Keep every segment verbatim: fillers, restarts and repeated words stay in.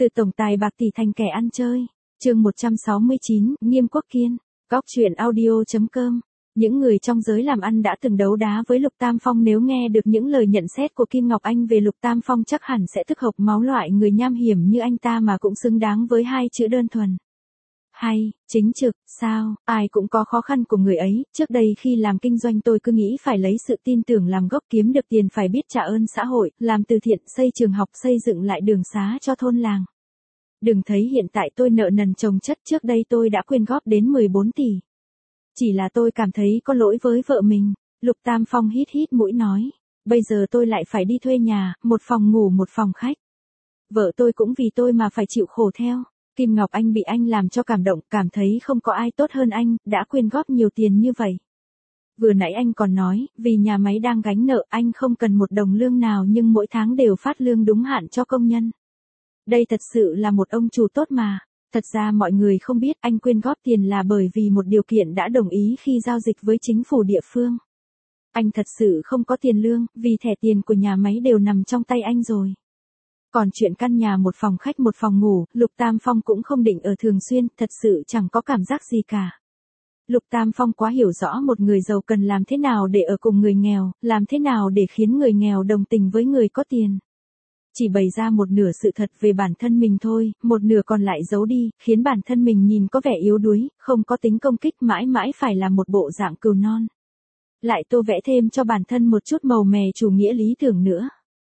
Từ tổng tài bạc tỷ thành kẻ ăn chơi. Chương một trăm sáu mươi chín, Nghiêm Quốc Kiên. Góc truyện audio chấm com. Những người trong giới làm ăn đã từng đấu đá với Lục Tam Phong nếu nghe được những lời nhận xét của Kim Ngọc Anh về Lục Tam Phong chắc hẳn sẽ tức hộc máu, loại người nham hiểm như anh ta mà cũng xứng đáng với hai chữ đơn thuần. Hay, chính trực, sao, ai cũng có khó khăn của người ấy, trước đây khi làm kinh doanh tôi cứ nghĩ phải lấy sự tin tưởng làm gốc, kiếm được tiền phải biết trả ơn xã hội, làm từ thiện, xây trường học, xây dựng lại đường xá cho thôn làng. Đừng thấy hiện tại tôi nợ nần chồng chất, trước đây tôi đã quyên góp đến mười bốn tỷ. Chỉ là tôi cảm thấy có lỗi với vợ mình. Lục Tam Phong hít hít mũi nói, bây giờ tôi lại phải đi thuê nhà, một phòng ngủ một phòng khách. Vợ tôi cũng vì tôi mà phải chịu khổ theo. Kim Ngọc Anh bị anh làm cho cảm động, cảm thấy không có ai tốt hơn anh, đã quyên góp nhiều tiền như vậy. Vừa nãy anh còn nói, vì nhà máy đang gánh nợ, anh không cần một đồng lương nào nhưng mỗi tháng đều phát lương đúng hạn cho công nhân. Đây thật sự là một ông chủ tốt mà. Thật ra mọi người không biết anh quyên góp tiền là bởi vì một điều kiện đã đồng ý khi giao dịch với chính phủ địa phương. Anh thật sự không có tiền lương, vì thẻ tiền của nhà máy đều nằm trong tay anh rồi. Còn chuyện căn nhà một phòng khách một phòng ngủ, Lục Tam Phong cũng không định ở thường xuyên, thật sự chẳng có cảm giác gì cả. Lục Tam Phong quá hiểu rõ một người giàu cần làm thế nào để ở cùng người nghèo, làm thế nào để khiến người nghèo đồng tình với người có tiền. Chỉ bày ra một nửa sự thật về bản thân mình thôi, một nửa còn lại giấu đi, khiến bản thân mình nhìn có vẻ yếu đuối, không có tính công kích, mãi mãi phải là một bộ dạng cừu non. Lại tô vẽ thêm cho bản thân một chút màu mè chủ nghĩa lý tưởng nữa.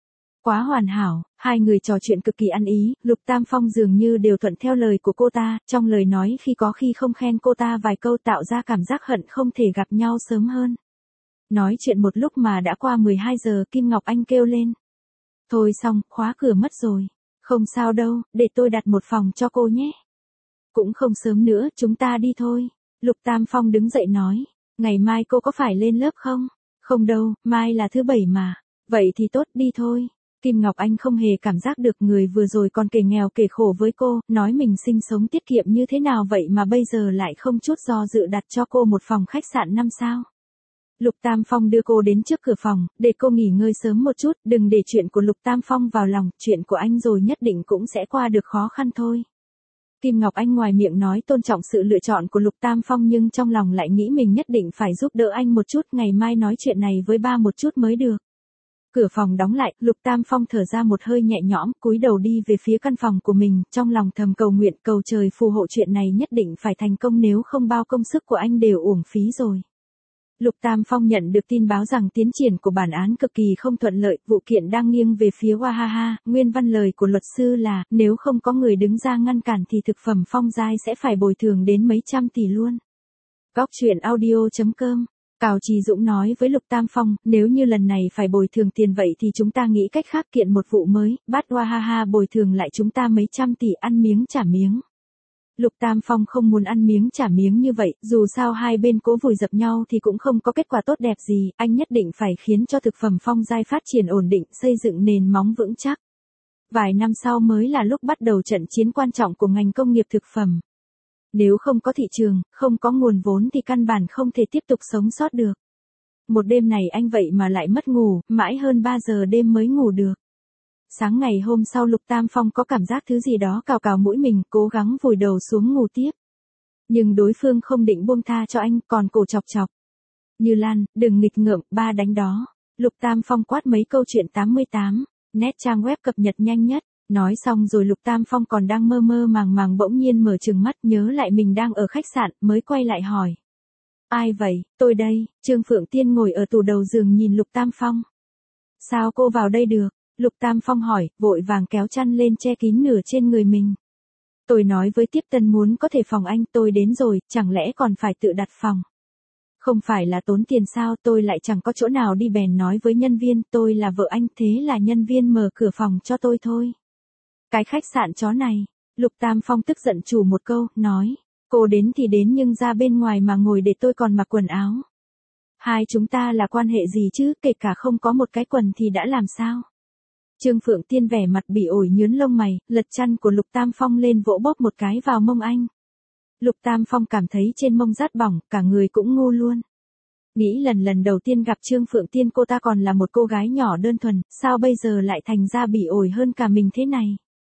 Quá hoàn hảo, hai người trò chuyện cực kỳ ăn ý, Lục Tam Phong dường như đều thuận theo lời của cô ta, trong lời nói khi có khi không khen cô ta vài câu tạo ra cảm giác hận không thể gặp nhau sớm hơn. Nói chuyện một lúc mà đã qua mười hai giờ, Kim Ngọc Anh kêu lên. Thôi xong, khóa cửa mất rồi. Không sao đâu, để tôi đặt một phòng cho cô nhé. Cũng không sớm nữa, chúng ta đi thôi. Lục Tam Phong đứng dậy nói. Ngày mai cô có phải lên lớp không? Không đâu, mai là thứ bảy mà. Vậy thì tốt, đi thôi. Kim Ngọc Anh không hề cảm giác được người vừa rồi còn kể nghèo kể khổ với cô, nói mình sinh sống tiết kiệm như thế nào vậy mà bây giờ lại không chút do dự đặt cho cô một phòng khách sạn năm sao. Lục Tam Phong đưa cô đến trước cửa phòng, để cô nghỉ ngơi sớm một chút, đừng để chuyện của Lục Tam Phong vào lòng, chuyện của anh rồi nhất định cũng sẽ qua được khó khăn thôi. Kim Ngọc Anh ngoài miệng nói tôn trọng sự lựa chọn của Lục Tam Phong nhưng trong lòng lại nghĩ mình nhất định phải giúp đỡ anh một chút, ngày mai nói chuyện này với ba một chút mới được. Cửa phòng đóng lại, Lục Tam Phong thở ra một hơi nhẹ nhõm, cúi đầu đi về phía căn phòng của mình, trong lòng thầm cầu nguyện cầu trời phù hộ chuyện này nhất định phải thành công, nếu không bao công sức của anh đều uổng phí rồi. Lục Tam Phong nhận được tin báo rằng tiến triển của bản án cực kỳ không thuận lợi, vụ kiện đang nghiêng về phía Wahaha, nguyên văn lời của luật sư là, nếu không có người đứng ra ngăn cản thì thực phẩm Phong Giai sẽ phải bồi thường đến mấy trăm tỷ luôn. Góc truyện audio chấm com. Cào Trì Dũng nói với Lục Tam Phong, nếu như lần này phải bồi thường tiền vậy thì chúng ta nghĩ cách khác, kiện một vụ mới, bắt Wahaha bồi thường lại chúng ta mấy trăm tỷ, ăn miếng trả miếng. Lục Tam Phong không muốn ăn miếng trả miếng như vậy, dù sao hai bên cố vùi dập nhau thì cũng không có kết quả tốt đẹp gì, anh nhất định phải khiến cho thực phẩm Phong Giai phát triển ổn định, xây dựng nền móng vững chắc. Vài năm sau mới là lúc bắt đầu trận chiến quan trọng của ngành công nghiệp thực phẩm. Nếu không có thị trường, không có nguồn vốn thì căn bản không thể tiếp tục sống sót được. Một đêm này anh vậy mà lại mất ngủ, mãi hơn ba giờ đêm mới ngủ được. Sáng ngày hôm sau Lục Tam Phong có cảm giác thứ gì đó cào cào mũi mình, cố gắng vùi đầu xuống ngủ tiếp. Nhưng đối phương không định buông tha cho anh, còn cổ chọc chọc. Như Lan, đừng nghịch ngợm, ba đánh đó. Lục Tam Phong quát mấy câu chuyện tám mươi tám, nét trang web cập nhật nhanh nhất. Nói xong rồi Lục Tam Phong còn đang mơ mơ màng màng bỗng nhiên mở trừng mắt, nhớ lại mình đang ở khách sạn, mới quay lại hỏi. Ai vậy? Tôi đây. Trương Phượng Tiên ngồi ở tủ đầu giường nhìn Lục Tam Phong. Sao cô vào đây được? Lục Tam Phong hỏi, vội vàng kéo chăn lên che kín nửa trên người mình. Tôi nói với tiếp tân muốn có thể phòng anh, tôi đến rồi, chẳng lẽ còn phải tự đặt phòng? Không phải là tốn tiền sao, tôi lại chẳng có chỗ nào đi, bèn nói với nhân viên, tôi là vợ anh, thế là nhân viên mở cửa phòng cho tôi thôi. Cái khách sạn chó này, Lục Tam Phong tức giận chù một câu, nói, cô đến thì đến nhưng ra bên ngoài mà ngồi để tôi còn mặc quần áo. Hai chúng ta là quan hệ gì chứ, kể cả không có một cái quần thì đã làm sao? Trương Phượng Tiên vẻ mặt bỉ ổi nhướng lông mày, lật chăn của Lục Tam Phong lên vỗ bóp một cái vào mông anh. Lục Tam Phong cảm thấy trên mông rát bỏng, cả người cũng ngu luôn. Nghĩ lần lần đầu tiên gặp Trương Phượng Tiên cô ta còn là một cô gái nhỏ đơn thuần, sao bây giờ lại thành ra bỉ ổi hơn cả mình thế này?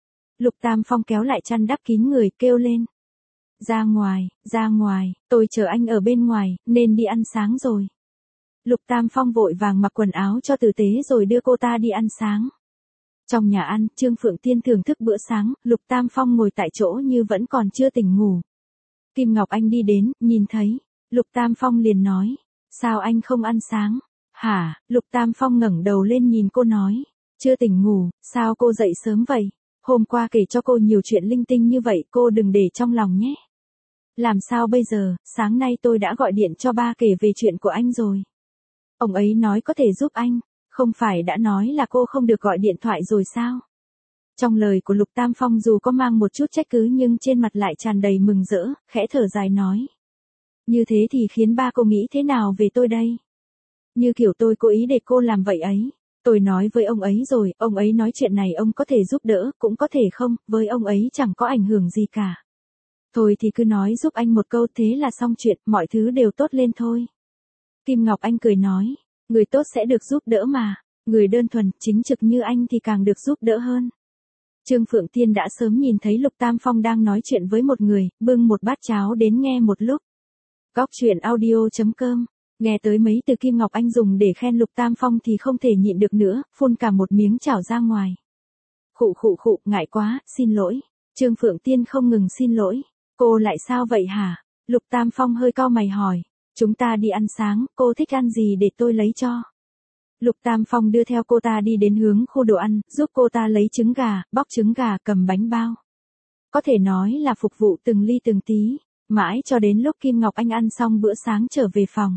Lục Tam Phong kéo lại chăn đắp kín người, kêu lên. Ra ngoài, ra ngoài, tôi chờ anh ở bên ngoài, nên đi ăn sáng rồi. Lục Tam Phong vội vàng mặc quần áo cho tử tế rồi đưa cô ta đi ăn sáng. Trong nhà ăn, Trương Phượng Tiên thưởng thức bữa sáng, Lục Tam Phong ngồi tại chỗ như vẫn còn chưa tỉnh ngủ. Kim Ngọc Anh đi đến, nhìn thấy. Lục Tam Phong liền nói. Sao anh không ăn sáng? Hả? Lục Tam Phong ngẩng đầu lên nhìn cô nói. Chưa tỉnh ngủ, sao cô dậy sớm vậy? Hôm qua kể cho cô nhiều chuyện linh tinh như vậy, cô đừng để trong lòng nhé. Làm sao bây giờ, sáng nay tôi đã gọi điện cho ba kể về chuyện của anh rồi. Ông ấy nói có thể giúp anh, không phải đã nói là cô không được gọi điện thoại rồi sao? Trong lời của Lục Tam Phong dù có mang một chút trách cứ nhưng trên mặt lại tràn đầy mừng rỡ, khẽ thở dài nói. Như thế thì khiến ba cô nghĩ thế nào về tôi đây? Như kiểu tôi cố ý để cô làm vậy ấy. Tôi nói với ông ấy rồi, ông ấy nói chuyện này ông có thể giúp đỡ, cũng có thể không, với ông ấy chẳng có ảnh hưởng gì cả. Thôi thì cứ nói giúp anh một câu thế là xong chuyện, mọi thứ đều tốt lên thôi. Kim Ngọc Anh cười nói, người tốt sẽ được giúp đỡ mà, người đơn thuần, chính trực như anh thì càng được giúp đỡ hơn. Trương Phượng Tiên đã sớm nhìn thấy Lục Tam Phong đang nói chuyện với một người, bưng một bát cháo đến nghe một lúc. Góc truyện audio chấm com, nghe tới mấy từ Kim Ngọc Anh dùng để khen Lục Tam Phong thì không thể nhịn được nữa, phun cả một miếng chảo ra ngoài. Khụ khụ khụ, ngại quá, xin lỗi. Trương Phượng Tiên không ngừng xin lỗi. Cô lại sao vậy hả? Lục Tam Phong hơi cau mày hỏi. Chúng ta đi ăn sáng, cô thích ăn gì để tôi lấy cho? Lục Tam Phong đưa theo cô ta đi đến hướng khu đồ ăn, giúp cô ta lấy trứng gà, bóc trứng gà, cầm bánh bao. Có thể nói là phục vụ từng ly từng tí, mãi cho đến lúc Kim Ngọc Anh ăn xong bữa sáng trở về phòng.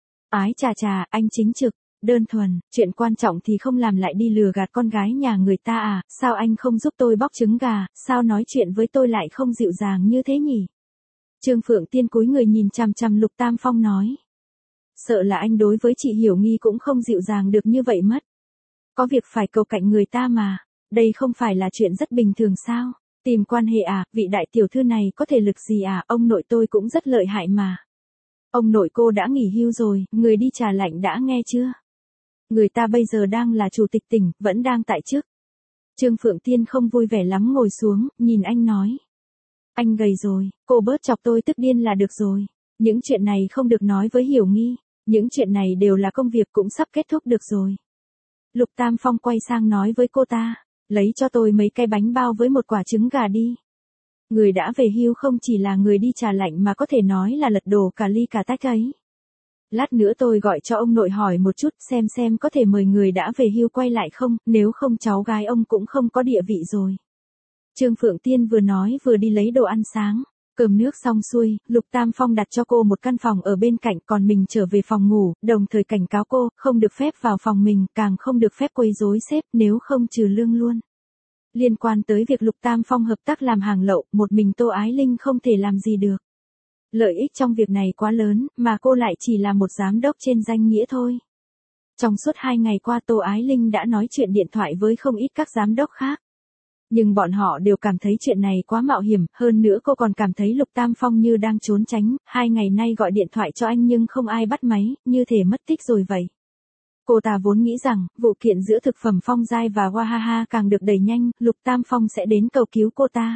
Ái chà chà, anh chính trực, đơn thuần, chuyện quan trọng thì không làm lại đi lừa gạt con gái nhà người ta à, sao anh không giúp tôi bóc trứng gà, sao nói chuyện với tôi lại không dịu dàng như thế nhỉ? Trương Phượng Tiên cúi người nhìn chằm chằm Lục Tam Phong nói. Sợ là anh đối với chị Hiểu Nghi cũng không dịu dàng được như vậy mất. Có việc phải cầu cạnh người ta mà, đây không phải là chuyện rất bình thường sao? Tìm quan hệ à, vị đại tiểu thư này có thể lực gì à, ông nội tôi cũng rất lợi hại mà. Ông nội cô đã nghỉ hưu rồi, người đi trà lạnh đã nghe chưa? Người ta bây giờ đang là chủ tịch tỉnh, vẫn đang tại chức. Trương Phượng Tiên không vui vẻ lắm ngồi xuống, nhìn anh nói. Anh gầy rồi, cô bớt chọc tôi tức điên là được rồi. Những chuyện này không được nói với Hiểu Nghi, những chuyện này đều là công việc cũng sắp kết thúc được rồi. Lục Tam Phong quay sang nói với cô ta, lấy cho tôi mấy cái bánh bao với một quả trứng gà đi. Người đã về hưu không chỉ là người đi trà lạnh mà có thể nói là lật đổ cả ly cả tách ấy. Lát nữa tôi gọi cho ông nội hỏi một chút xem xem có thể mời người đã về hưu quay lại không, nếu không cháu gái ông cũng không có địa vị rồi. Trương Phượng Tiên vừa nói vừa đi lấy đồ ăn sáng. Cơm nước xong xuôi, Lục Tam Phong đặt cho cô một căn phòng ở bên cạnh còn mình trở về phòng ngủ, đồng thời cảnh cáo cô, không được phép vào phòng mình, càng không được phép quấy rối sếp, nếu không trừ lương luôn. Liên quan tới việc Lục Tam Phong hợp tác làm hàng lậu, một mình Tô Ái Linh không thể làm gì được. Lợi ích trong việc này quá lớn, mà cô lại chỉ là một giám đốc trên danh nghĩa thôi. Trong suốt hai ngày qua Tô Ái Linh đã nói chuyện điện thoại với không ít các giám đốc khác. Nhưng bọn họ đều cảm thấy chuyện này quá mạo hiểm, hơn nữa cô còn cảm thấy Lục Tam Phong như đang trốn tránh, hai ngày nay gọi điện thoại cho anh nhưng không ai bắt máy, như thể mất tích rồi vậy. Cô ta vốn nghĩ rằng, vụ kiện giữa thực phẩm Phong Giai và Wahaha càng được đẩy nhanh, Lục Tam Phong sẽ đến cầu cứu cô ta.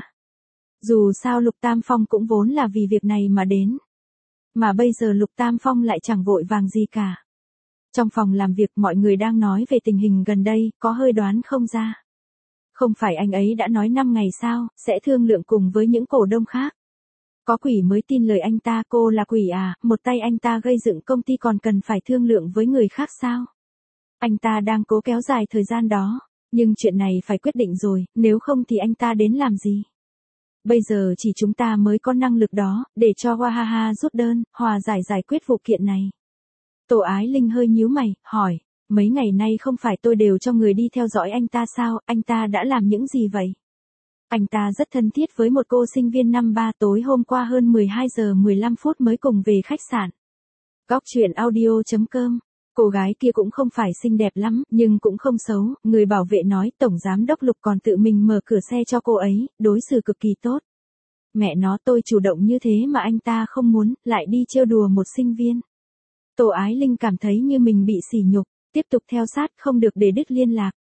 Dù sao Lục Tam Phong cũng vốn là vì việc này mà đến. Mà bây giờ Lục Tam Phong lại chẳng vội vàng gì cả. Trong phòng làm việc mọi người đang nói về tình hình gần đây, có hơi đoán không ra. Không phải anh ấy đã nói năm ngày sao, sẽ thương lượng cùng với những cổ đông khác. Có quỷ mới tin lời anh ta, cô là quỷ à, một tay anh ta gây dựng công ty còn cần phải thương lượng với người khác sao? Anh ta đang cố kéo dài thời gian đó, nhưng chuyện này phải quyết định rồi, nếu không thì anh ta đến làm gì? Bây giờ chỉ chúng ta mới có năng lực đó, để cho Wahaha rút đơn, hòa giải giải quyết vụ kiện này. Tô Ái Linh hơi nhíu mày, hỏi, mấy ngày nay không phải tôi đều cho người đi theo dõi anh ta sao, anh ta đã làm những gì vậy? Anh ta rất thân thiết với một cô sinh viên năm ba, tối hôm qua hơn mười hai giờ mười lăm phút mới cùng về khách sạn. Góc truyện audio chấm com. Cô gái kia cũng không phải xinh đẹp lắm, nhưng cũng không xấu, người bảo vệ nói Tổng Giám Đốc Lục còn tự mình mở cửa xe cho cô ấy, đối xử cực kỳ tốt. Mẹ nó tôi chủ động như thế mà anh ta không muốn, lại đi trêu đùa một sinh viên. Tô Ái Linh cảm thấy như mình bị sỉ nhục, tiếp tục theo sát không được để đứt liên lạc.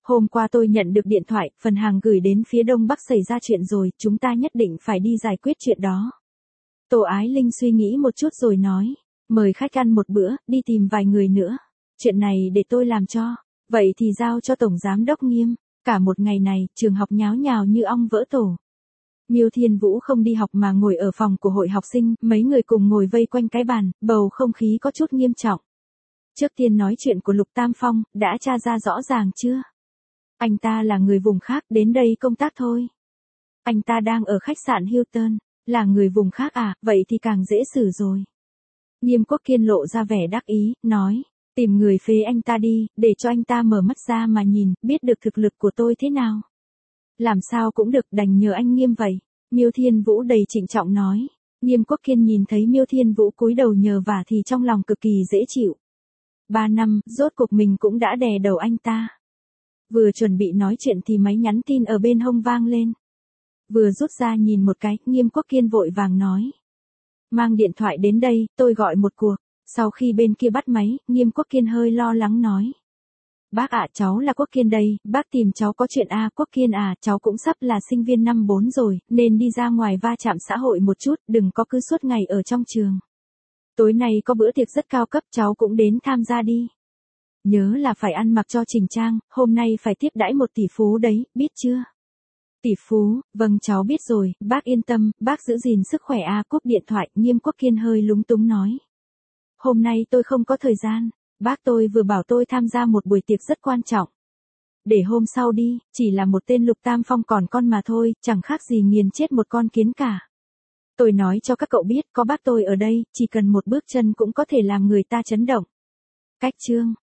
Hôm qua tôi nhận được điện thoại, phần hàng gửi đến phía Đông Bắc xảy ra chuyện rồi, chúng ta nhất định phải đi giải quyết chuyện đó. Tô Ái Linh suy nghĩ một chút rồi nói, mời khách ăn một bữa, đi tìm vài người nữa. Chuyện này để tôi làm cho, vậy thì giao cho Tổng Giám Đốc Nghiêm. Cả một ngày này, trường học nháo nhào như ong vỡ tổ. Miêu Thiên Vũ không đi học mà ngồi ở phòng của hội học sinh, mấy người cùng ngồi vây quanh cái bàn, bầu không khí có chút nghiêm trọng. Trước tiên nói chuyện của Lục Tam Phong, đã tra ra rõ ràng chưa? Anh ta là người vùng khác, đến đây công tác thôi. Anh ta đang ở khách sạn Hilton, là người vùng khác à, vậy thì càng dễ xử rồi. Nghiêm Quốc Kiên lộ ra vẻ đắc ý, nói, tìm người phế anh ta đi, để cho anh ta mở mắt ra mà nhìn, biết được thực lực của tôi thế nào. Làm sao cũng được, đành nhờ anh Nghiêm vậy. Miêu Thiên Vũ đầy trịnh trọng nói. Nghiêm Quốc Kiên nhìn thấy Miêu Thiên Vũ cúi đầu nhờ vả thì trong lòng cực kỳ dễ chịu. Ba năm, rốt cuộc mình cũng đã đè đầu anh ta. Vừa chuẩn bị nói chuyện thì máy nhắn tin ở bên hông vang lên. Vừa rút ra nhìn một cái, Nghiêm Quốc Kiên vội vàng nói. Mang điện thoại đến đây, tôi gọi một cuộc. Sau khi bên kia bắt máy, Nghiêm Quốc Kiên hơi lo lắng nói. Bác ạ, cháu là Quốc Kiên đây, bác tìm cháu có chuyện à, Quốc Kiên à, cháu cũng sắp là sinh viên năm bốn rồi, nên đi ra ngoài va chạm xã hội một chút, đừng có cứ suốt ngày ở trong trường. Tối nay có bữa tiệc rất cao cấp, cháu cũng đến tham gia đi. Nhớ là phải ăn mặc cho chỉnh trang, hôm nay phải tiếp đãi một tỷ phú đấy, biết chưa? Tỷ phú, vâng cháu biết rồi, bác yên tâm, bác giữ gìn sức khỏe à, cúp điện thoại, Nghiêm Quốc Kiên hơi lúng túng nói. Hôm nay tôi không có thời gian, bác tôi vừa bảo tôi tham gia một buổi tiệc rất quan trọng. Để hôm sau đi, chỉ là một tên Lục Tam Phong còn con mà thôi, chẳng khác gì nghiền chết một con kiến cả. Tôi nói cho các cậu biết, có bác tôi ở đây, chỉ cần một bước chân cũng có thể làm người ta chấn động. Cách chương